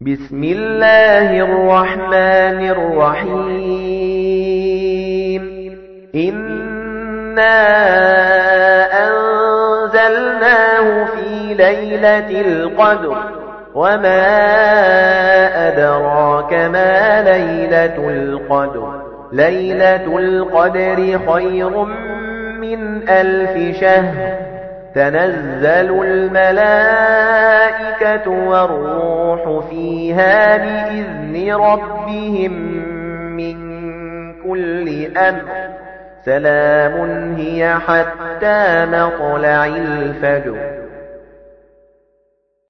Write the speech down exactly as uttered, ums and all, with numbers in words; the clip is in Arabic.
بسم الله الرحمن الرحيم إنا أنزلناه في ليلة القدر وما أدراك ما ليلة القدر ليلة القدر خير من ألف شهر تنزل الملائكة والروح فيها بإذن ربهم من كل أمر سلام هي حتى مطلع الفجر